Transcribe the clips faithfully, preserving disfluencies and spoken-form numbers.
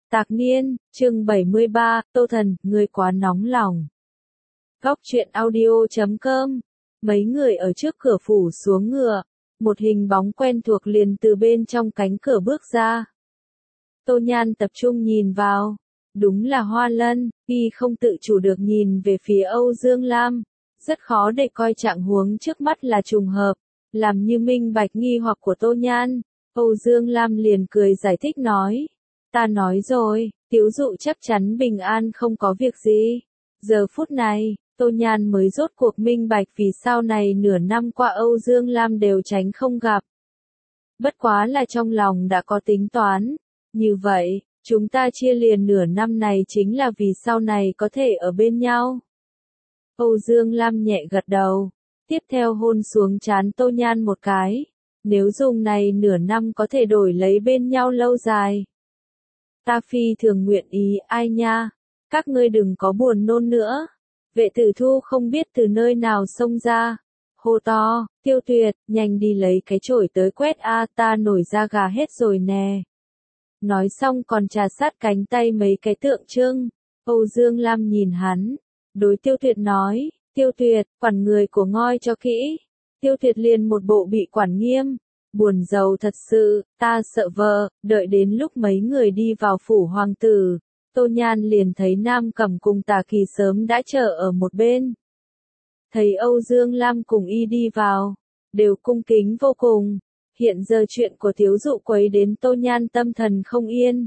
Tạc Niên, chương bảy mươi ba, Tô Thần, ngươi quá nóng lòng. Góc truyện audio chấm com. Mấy người ở trước cửa phủ xuống ngựa, một hình bóng quen thuộc liền từ bên trong cánh cửa bước ra. Tô Nhan tập trung nhìn vào, đúng là Hoa Lân, y không tự chủ được nhìn về phía Âu Dương Lam, rất khó để coi trạng huống trước mắt là trùng hợp, làm như minh bạch nghi hoặc của Tô Nhan. Âu Dương Lam liền cười giải thích nói, ta nói rồi, Tiếu Dụ chắc chắn bình an không có việc gì. Giờ phút này, Tô Nhan mới rốt cuộc minh bạch vì sao này nửa năm qua Âu Dương Lam đều tránh không gặp. Bất quá là trong lòng đã có tính toán. Như vậy, chúng ta chia liền nửa năm này chính là vì sau này có thể ở bên nhau. Âu Dương Lam nhẹ gật đầu, tiếp theo hôn xuống trán Tô Nhan một cái. Nếu dùng này nửa năm có thể đổi lấy bên nhau lâu dài, ta phi thường nguyện ý. Ai nha, các ngươi đừng có buồn nôn nữa. Vệ Tử Thu không biết từ nơi nào xông ra, hô to, Tiêu Tuyệt, nhanh đi lấy cái chổi tới quét a, ta nổi da gà hết rồi nè. Nói xong còn trà sát cánh tay mấy cái tượng trưng. Âu Dương Lam nhìn hắn, đối Tiêu Tuyệt nói, Tiêu Tuyệt, quản người của ngôi cho kỹ. Tiêu Tuyệt liền một bộ bị quản nghiêm, buồn rầu thật sự, ta sợ vợ. Đợi đến lúc mấy người đi vào phủ hoàng tử, Tô Nhan liền thấy Nam Cẩm cùng Tả Kỳ sớm đã chờ ở một bên. Thấy Âu Dương Lam cùng y đi vào, đều cung kính vô cùng. Hiện giờ chuyện của Tiếu Dụ quấy đến Tô Nhan tâm thần không yên.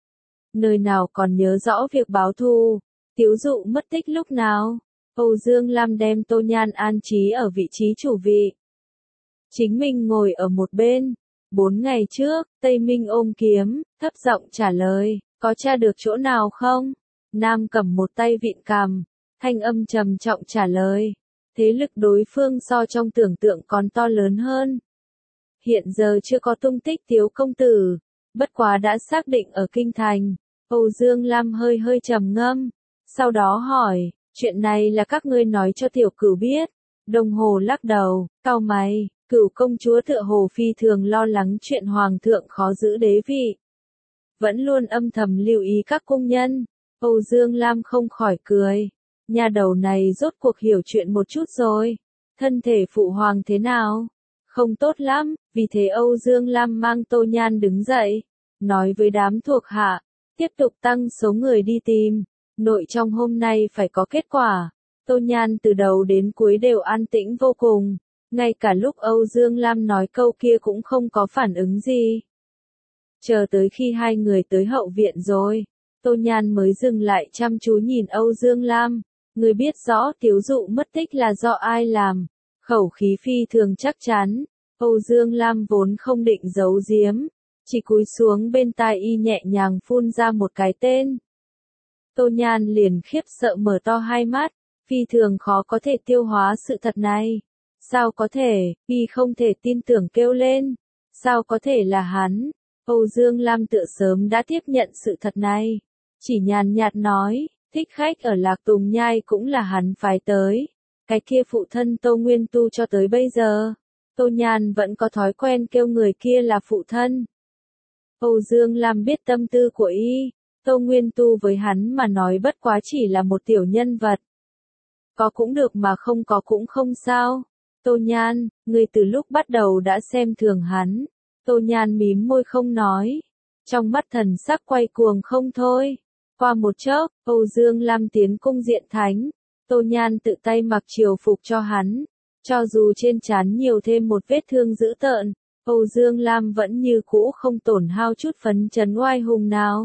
Nơi nào còn nhớ rõ việc báo thù, Tiếu Dụ mất tích lúc nào. Âu Dương Lam đem Tô Nhan an trí ở vị trí chủ vị. Chính mình ngồi ở một bên. Bốn ngày trước, Tây Minh ôm kiếm, thấp giọng trả lời, có tra được chỗ nào không? Nam Cẩm một tay vịn cằm, thanh âm trầm trọng trả lời, thế lực đối phương so trong tưởng tượng còn to lớn hơn. Hiện giờ chưa có tung tích Tiếu công tử, bất quá đã xác định ở kinh thành. Âu Dương Lam hơi hơi trầm ngâm, sau đó hỏi, chuyện này là các ngươi nói cho tiểu cửu biết. Đồng Hồ lắc đầu, cau mày, Cửu công chúa tựa hồ phi thường lo lắng chuyện hoàng thượng khó giữ đế vị, vẫn luôn âm thầm lưu ý các cung nhân. Âu Dương Lam không khỏi cười, nhà đầu này rốt cuộc hiểu chuyện một chút rồi. Thân thể phụ hoàng thế nào? Không tốt lắm. Vì thế Âu Dương Lam mang Tô Nhan đứng dậy, nói với đám thuộc hạ, tiếp tục tăng số người đi tìm. Nội trong hôm nay phải có kết quả. Tô Nhan từ đầu đến cuối đều an tĩnh vô cùng, ngay cả lúc Âu Dương Lam nói câu kia cũng không có phản ứng gì. Chờ tới khi hai người tới hậu viện rồi, Tô Nhan mới dừng lại chăm chú nhìn Âu Dương Lam. Người biết rõ Tiếu Dụ mất tích là do ai làm, khẩu khí phi thường chắc chắn. Âu Dương Lam vốn không định giấu giếm, chỉ cúi xuống bên tai y nhẹ nhàng phun ra một cái tên. Tô Nhan liền khiếp sợ mở to hai mắt, phi thường khó có thể tiêu hóa sự thật này. Sao có thể? Y không thể tin tưởng kêu lên. Sao có thể là hắn? Âu Dương Lam tựa sớm đã tiếp nhận sự thật này, chỉ nhàn nhạt nói, thích khách ở Lạc Tùng Nhai cũng là hắn phái tới. Cái kia phụ thân Tô Nguyên Tu cho tới bây giờ, Tô Nhan vẫn có thói quen kêu người kia là phụ thân. Âu Dương Lam biết tâm tư của y, Tô Nguyên Tu với hắn mà nói bất quá chỉ là một tiểu nhân vật. Có cũng được mà không có cũng không sao. Tô Nhan, người từ lúc bắt đầu đã xem thường hắn. Tô Nhan mím môi không nói, trong mắt thần sắc quay cuồng không thôi. Qua một chốc, Âu Dương Lam tiến cung diện thánh, Tô Nhan tự tay mặc triều phục cho hắn. Cho dù trên trán nhiều thêm một vết thương dữ tợn, Âu Dương Lam vẫn như cũ không tổn hao chút phấn chấn oai hùng nào.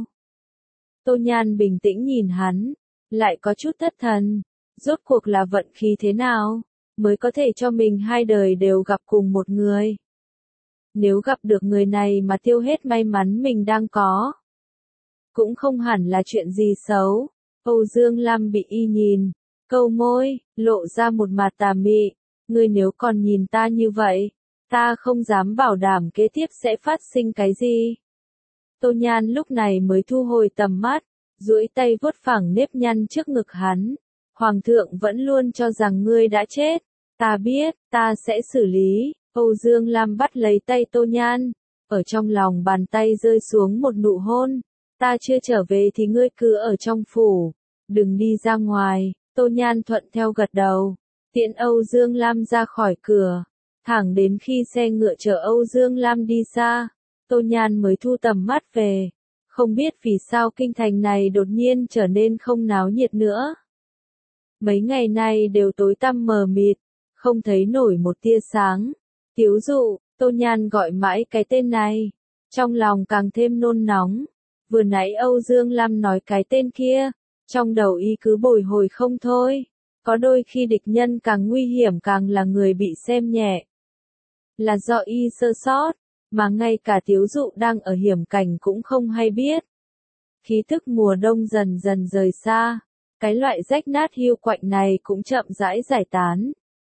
Tô Nhan bình tĩnh nhìn hắn, lại có chút thất thần. Rốt cuộc là vận khí thế nào, mới có thể cho mình hai đời đều gặp cùng một người. Nếu gặp được người này mà tiêu hết may mắn mình đang có, cũng không hẳn là chuyện gì xấu. Âu Dương Lam bị y nhìn, câu môi, lộ ra một mặt tà mị. Ngươi nếu còn nhìn ta như vậy, ta không dám bảo đảm kế tiếp sẽ phát sinh cái gì. Tô Nhan lúc này mới thu hồi tầm mắt, duỗi tay vuốt phẳng nếp nhăn trước ngực hắn. Hoàng thượng vẫn luôn cho rằng ngươi đã chết. Ta biết, ta sẽ xử lý. Âu Dương Lam bắt lấy tay Tô Nhan, ở trong lòng bàn tay rơi xuống một nụ hôn. Ta chưa trở về thì ngươi cứ ở trong phủ, đừng đi ra ngoài. Tô Nhan thuận theo gật đầu, tiễn Âu Dương Lam ra khỏi cửa, thẳng đến khi xe ngựa chở Âu Dương Lam đi xa, Tô Nhan mới thu tầm mắt về. Không biết vì sao kinh thành này đột nhiên trở nên không náo nhiệt nữa. Mấy ngày nay đều tối tăm mờ mịt, không thấy nổi một tia sáng. Tiếu Dụ, Tô Nhan gọi mãi cái tên này, trong lòng càng thêm nôn nóng. Vừa nãy Âu Dương Lam nói cái tên kia, trong đầu y cứ bồi hồi không thôi. Có đôi khi địch nhân càng nguy hiểm càng là người bị xem nhẹ. Là do y sơ sót, mà ngay cả Tiếu Dụ đang ở hiểm cảnh cũng không hay biết. Khí tức mùa đông dần dần rời xa, cái loại rách nát hiu quạnh này cũng chậm rãi giải tán.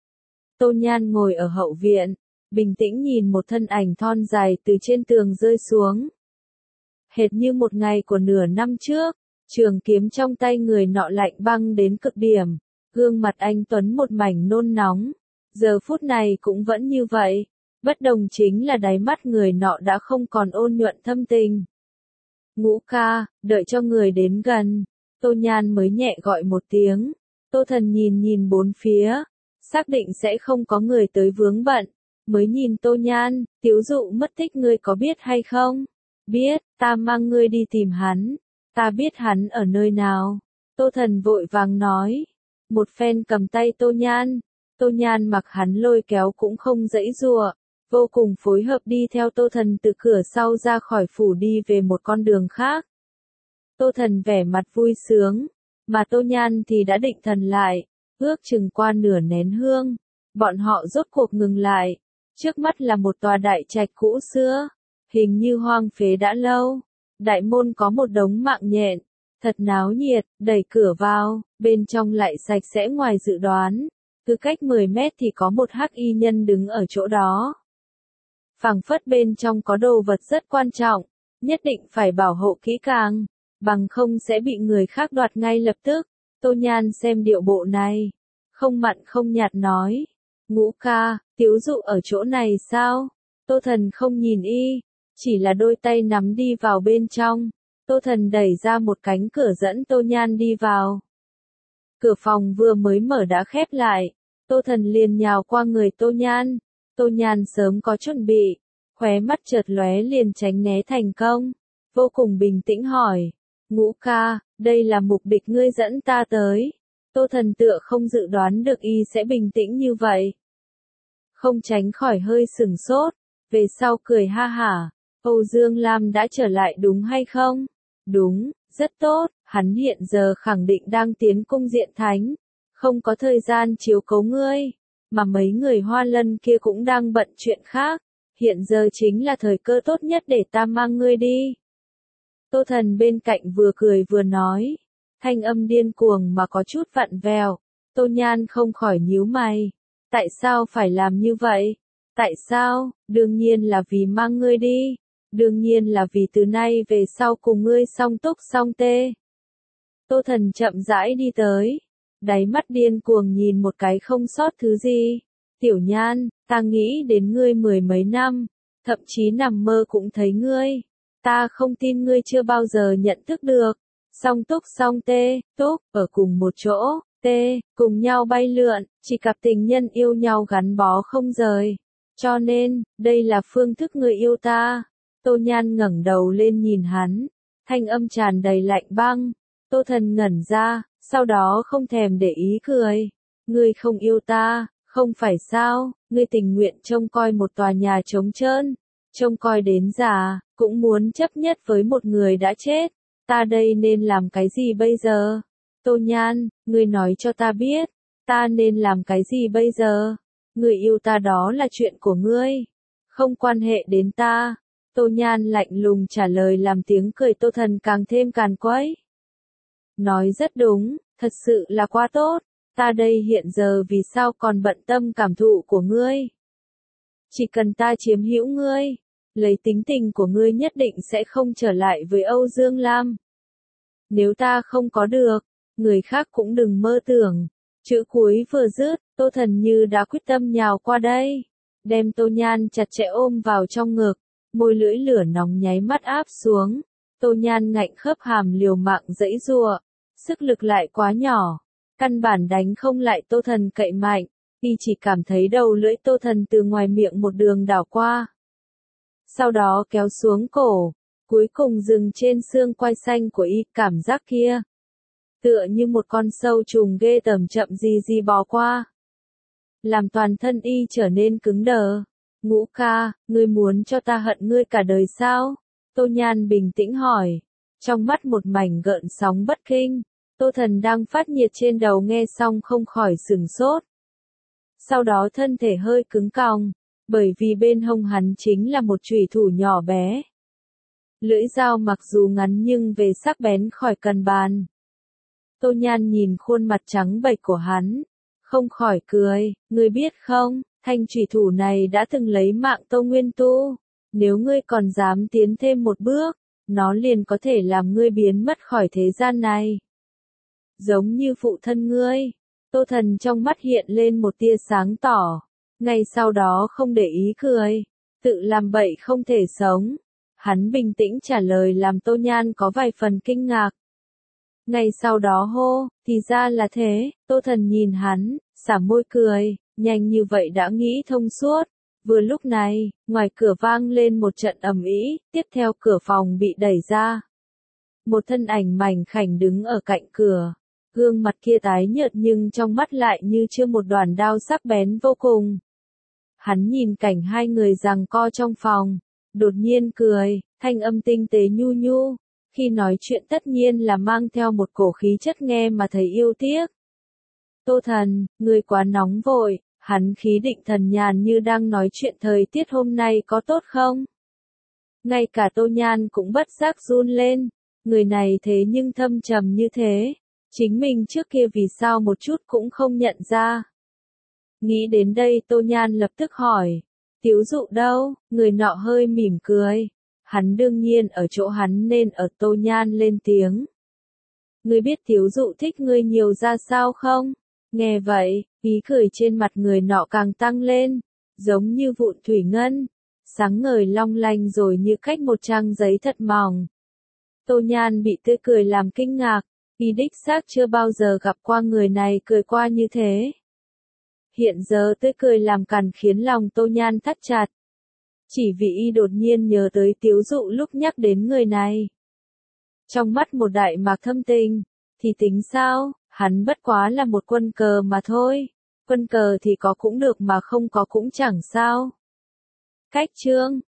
Tô Nhan ngồi ở hậu viện, bình tĩnh nhìn một thân ảnh thon dài từ trên tường rơi xuống. Hệt như một ngày của nửa năm trước, trường kiếm trong tay người nọ lạnh băng đến cực điểm, gương mặt anh tuấn một mảnh nôn nóng, giờ phút này cũng vẫn như vậy, bất đồng chính là đáy mắt người nọ đã không còn ôn nhuận thâm tình. Ngũ ca, đợi cho người đến gần, Tô Nhan mới nhẹ gọi một tiếng. Tô Thần nhìn nhìn bốn phía, xác định sẽ không có người tới vướng bận, mới nhìn Tô Nhan. Tiếu Dụ mất tích ngươi có biết hay không? Biết, ta mang ngươi đi tìm hắn, ta biết hắn ở nơi nào. Tô Thần vội vàng nói, một phen cầm tay Tô Nhan. Tô Nhan mặc hắn lôi kéo cũng không dãy dùa, vô cùng phối hợp đi theo Tô Thần từ cửa sau ra khỏi phủ đi về một con đường khác. Tô Thần vẻ mặt vui sướng, mà Tô Nhan thì đã định thần lại, ước chừng qua nửa nén hương, bọn họ rốt cuộc ngừng lại. Trước mắt là một tòa đại trạch cũ xưa, hình như hoang phế đã lâu. Đại môn có một đống mạng nhện, thật náo nhiệt, đẩy cửa vào, bên trong lại sạch sẽ ngoài dự đoán. Cứ cách mười mét thì có một hắc y nhân đứng ở chỗ đó. Phảng phất bên trong có đồ vật rất quan trọng, nhất định phải bảo hộ kỹ càng, bằng không sẽ bị người khác đoạt ngay lập tức. Tô Nhan xem điệu bộ này, không mặn không nhạt nói, Ngũ ca, Tiếu Dụ ở chỗ này sao? Tô Thần không nhìn y, chỉ là đôi tay nắm đi vào bên trong. Tô Thần đẩy ra một cánh cửa dẫn Tô Nhan đi vào. Cửa phòng vừa mới mở đã khép lại, Tô Thần liền nhào qua người Tô Nhan. Tô Nhan sớm có chuẩn bị, khóe mắt chợt lóe liền tránh né thành công, vô cùng bình tĩnh hỏi, Ngũ ca, đây là mục đích ngươi dẫn ta tới. Tô Thần tựa không dự đoán được y sẽ bình tĩnh như vậy, không tránh khỏi hơi sừng sốt, về sau cười ha hả, Âu Dương Lam đã trở lại đúng hay không? Đúng, rất tốt, hắn hiện giờ khẳng định đang tiến cung Diện Thánh, không có thời gian chiếu cố ngươi, mà mấy người Hoa Lân kia cũng đang bận chuyện khác, hiện giờ chính là thời cơ tốt nhất để ta mang ngươi đi. Tô Thần bên cạnh vừa cười vừa nói, thanh âm điên cuồng mà có chút vặn vẹo. Tô Nhan không khỏi nhíu mày, tại sao phải làm như vậy? Tại sao? Đương nhiên là vì mang ngươi đi, đương nhiên là vì từ nay về sau cùng ngươi song túc song tê. Tô Thần chậm rãi đi tới, đáy mắt điên cuồng nhìn một cái không sót thứ gì. Tiểu Nhan, ta nghĩ đến ngươi mười mấy năm, thậm chí nằm mơ cũng thấy ngươi. Ta không tin ngươi chưa bao giờ nhận thức được. Song túc song tê, túc, ở cùng một chỗ, tê, cùng nhau bay lượn, chỉ cặp tình nhân yêu nhau gắn bó không rời. Cho nên, đây là phương thức ngươi yêu ta. Tô Nhan ngẩng đầu lên nhìn hắn, thanh âm tràn đầy lạnh băng. Tô Thần ngẩn ra, sau đó không thèm để ý cười. Ngươi không yêu ta, không phải sao? Ngươi tình nguyện trông coi một tòa nhà trống trơn, trông coi đến già, cũng muốn chấp nhất với một người đã chết. Ta đây nên làm cái gì bây giờ? Tô Nhan, ngươi nói cho ta biết, ta nên làm cái gì bây giờ? Ngươi yêu ta đó là chuyện của ngươi, không quan hệ đến ta. Tô Nhan lạnh lùng trả lời làm tiếng cười Tô Thần càng thêm càn quấy. Nói rất đúng, thật sự là quá tốt, ta đây hiện giờ vì sao còn bận tâm cảm thụ của ngươi? Chỉ cần ta chiếm hữu ngươi, lấy tính tình của ngươi nhất định sẽ không trở lại với Âu Dương Lam. Nếu ta không có được, người khác cũng đừng mơ tưởng. Chữ cuối vừa dứt, Tô Thần như đã quyết tâm nhào qua đây, đem Tô Nhan chặt chẽ ôm vào trong ngực, môi lưỡi lửa nóng nháy mắt áp xuống. Tô Nhan ngạnh khớp hàm liều mạng giãy giụa, sức lực lại quá nhỏ, căn bản đánh không lại Tô Thần cậy mạnh, y chỉ cảm thấy đầu lưỡi Tô Thần từ ngoài miệng một đường đảo qua. Sau đó kéo xuống cổ, cuối cùng dừng trên xương quai xanh của y, cảm giác kia. Tựa như một con sâu trùng ghê tởm chậm gì gì bò qua. Làm toàn thân y trở nên cứng đờ. Ngũ ca, ngươi muốn cho ta hận ngươi cả đời sao? Tô Nhan bình tĩnh hỏi. Trong mắt một mảnh gợn sóng bất kinh. Tô Thần đang phát nhiệt trên đầu nghe xong không khỏi sửng sốt. Sau đó thân thể hơi cứng còng, bởi vì bên hông hắn chính là một chùy thủ nhỏ bé. Lưỡi dao mặc dù ngắn nhưng về sắc bén khỏi cần bàn. Tô Nhan nhìn khuôn mặt trắng bệch của hắn, không khỏi cười, ngươi biết không, thanh chùy thủ này đã từng lấy mạng Tô Nguyên Tu, nếu ngươi còn dám tiến thêm một bước, nó liền có thể làm ngươi biến mất khỏi thế gian này. Giống như phụ thân ngươi. Tô Thần trong mắt hiện lên một tia sáng tỏ, ngay sau đó không để ý cười, tự làm bậy không thể sống. Hắn bình tĩnh trả lời làm Tô Nhan có vài phần kinh ngạc. Ngay sau đó hô, thì ra là thế, Tô Thần nhìn hắn, xả môi cười, nhanh như vậy đã nghĩ thông suốt. Vừa lúc này, ngoài cửa vang lên một trận ầm ĩ, tiếp theo cửa phòng bị đẩy ra. Một thân ảnh mảnh khảnh đứng ở cạnh cửa. Gương mặt kia tái nhợt nhưng trong mắt lại như chưa một đoàn đao sắc bén vô cùng. Hắn nhìn cảnh hai người giằng co trong phòng, đột nhiên cười, thanh âm tinh tế nhu nhu, khi nói chuyện tất nhiên là mang theo một cổ khí chất nghe mà thấy yêu tiếc. Tô Thần, ngươi quá nóng vội, hắn khí định thần nhàn như đang nói chuyện thời tiết hôm nay có tốt không? Ngay cả Tô Nhan cũng bất giác run lên, người này thế nhưng thâm trầm như thế. Chính mình trước kia vì sao một chút cũng không nhận ra. Nghĩ đến đây Tô Nhan lập tức hỏi. Tiếu Dụ đâu? Người nọ hơi mỉm cười. Hắn đương nhiên ở chỗ hắn nên ở. Tô Nhan lên tiếng. Ngươi biết Tiếu Dụ thích ngươi nhiều ra sao không? Nghe vậy, ý cười trên mặt người nọ càng tăng lên. Giống như vụn thủy ngân. Sáng ngời long lanh rồi như cách một trang giấy thật mỏng. Tô Nhan bị tươi cười làm kinh ngạc. Y đích xác chưa bao giờ gặp qua người này cười qua như thế. Hiện giờ tươi cười làm cằn khiến lòng Tô Nhan thắt chặt. Chỉ vì y đột nhiên nhớ tới Tiếu Dụ lúc nhắc đến người này. Trong mắt một đại mạc thâm tình, thì tính sao, hắn bất quá là một quân cờ mà thôi. Quân cờ thì có cũng được mà không có cũng chẳng sao. Cách chương